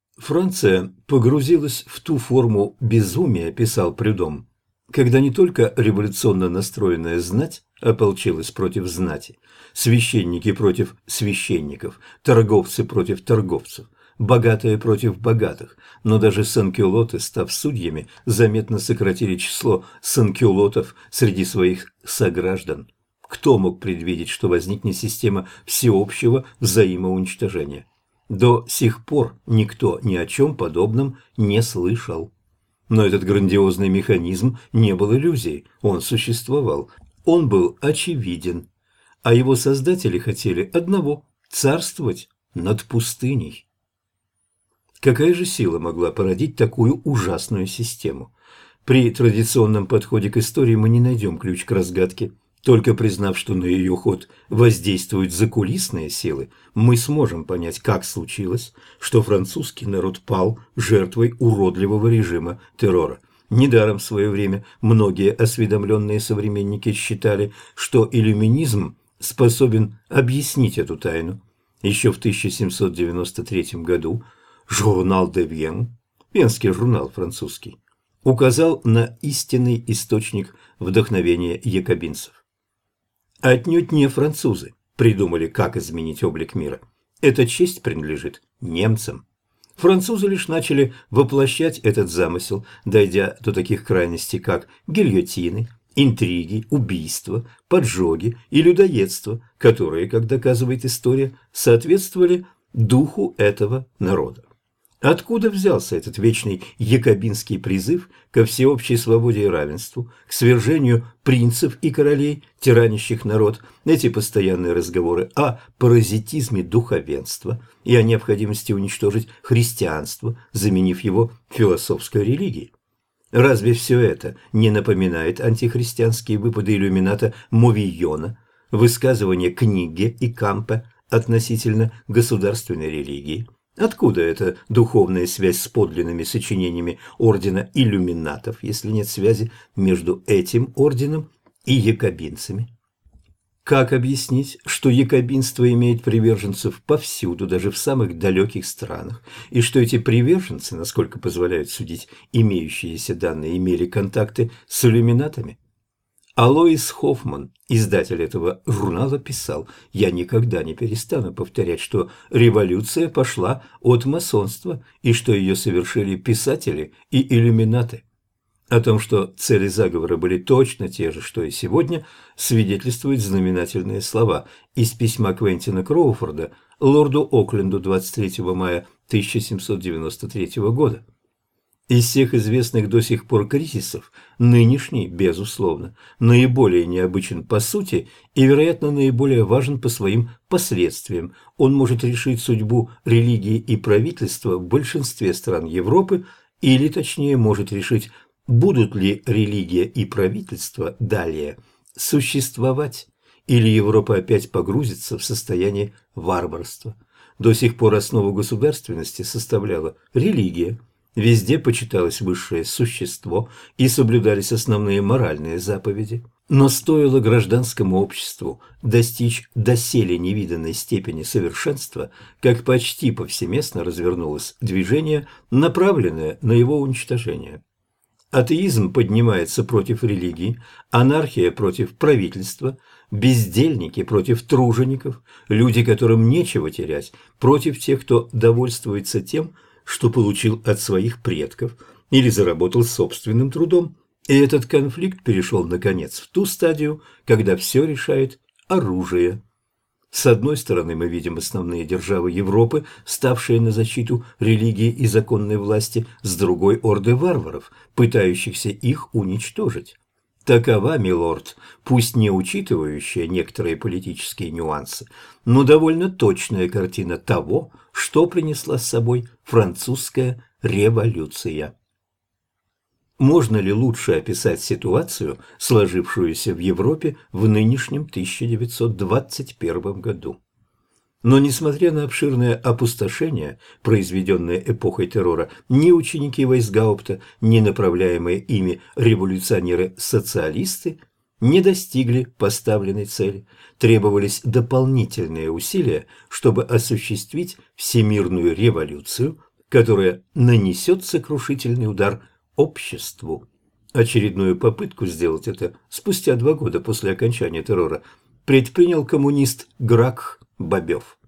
Франция погрузилась в ту форму безумия, писал Прюдом, когда не только революционно настроенная знать ополчилась против знати, священники против священников, торговцы против торговцев, богатые против богатых, но даже санкюлоты, став судьями, заметно сократили число санкюлотов среди своих сограждан. Кто мог предвидеть, что возникнет система всеобщего взаимоуничтожения? До сих пор никто ни о чем подобном не слышал. Но этот грандиозный механизм не был иллюзией, он существовал, он был очевиден, а его создатели хотели одного – царствовать над пустыней. Какая же сила могла породить такую ужасную систему? При традиционном подходе к истории мы не найдем ключ к разгадке. Только признав, что на ее ход воздействуют закулисные силы, мы сможем понять, как случилось, что французский народ пал жертвой уродливого режима террора. Недаром в свое время многие осведомленные современники считали, что иллюминизм способен объяснить эту тайну. Еще в 1793 году «Журнал де Вен», венский журнал французский, указал на истинный источник вдохновения якобинцев. Отнюдь не французы придумали, как изменить облик мира. Эта честь принадлежит немцам. Французы лишь начали воплощать этот замысел, дойдя до таких крайностей, как гильотины, интриги, убийства, поджоги и людоедство, которые, как доказывает история, соответствовали духу этого народа. Откуда взялся этот вечный якобинский призыв ко всеобщей свободе и равенству, к свержению принцев и королей, тиранящих народ, эти постоянные разговоры о паразитизме духовенства и о необходимости уничтожить христианство, заменив его философской религией? Разве все это не напоминает антихристианские выпады иллюмината Мовийона, высказывания Книги и Кампе относительно государственной религии? Откуда эта духовная связь с подлинными сочинениями ордена иллюминатов, если нет связи между этим орденом и якобинцами? Как объяснить, что якобинство имеет приверженцев повсюду, даже в самых далеких странах, и что эти приверженцы, насколько позволяют судить имеющиеся данные, имели контакты с иллюминатами? Алоис Хоффман, издатель этого журнала, писал: «Я никогда не перестану повторять, что революция пошла от масонства и что ее совершили писатели и иллюминаты». О том, что цели заговора были точно те же, что и сегодня, свидетельствуют знаменательные слова из письма Квентина Кроуфорда лорду Окленду 23 мая 1793 года. Из всех известных до сих пор кризисов, нынешний, безусловно, наиболее необычен по сути и, вероятно, наиболее важен по своим последствиям. Он может решить судьбу религии и правительства в большинстве стран Европы, или, точнее, может решить, будут ли религия и правительство далее существовать, или Европа опять погрузится в состояние варварства. До сих пор основу государственности составляла религия. Везде почиталось высшее существо и соблюдались основные моральные заповеди. Но стоило гражданскому обществу достичь доселе невиданной степени совершенства, как почти повсеместно развернулось движение, направленное на его уничтожение. Атеизм поднимается против религии, анархия против правительства, бездельники против тружеников, люди, которым нечего терять, против тех, кто довольствуется тем, что получил от своих предков или заработал собственным трудом. И этот конфликт перешел, наконец, в ту стадию, когда все решает оружие. С одной стороны, мы видим основные державы Европы, ставшие на защиту религии и законной власти, с другой – орды варваров, пытающихся их уничтожить. Такова, милорд, пусть не учитывающая некоторые политические нюансы, но довольно точная картина того, что принесла с собой французская революция. Можно ли лучше описать ситуацию, сложившуюся в Европе в нынешнем 1921 году? Но, несмотря на обширное опустошение, произведенное эпохой террора, ни ученики Вейсгаупта, ни направляемые ими революционеры-социалисты не достигли поставленной цели. Требовались дополнительные усилия, чтобы осуществить всемирную революцию, которая нанесет сокрушительный удар обществу. Очередную попытку сделать это спустя 2 года после окончания террора предпринял коммунист Гракх Бобёв.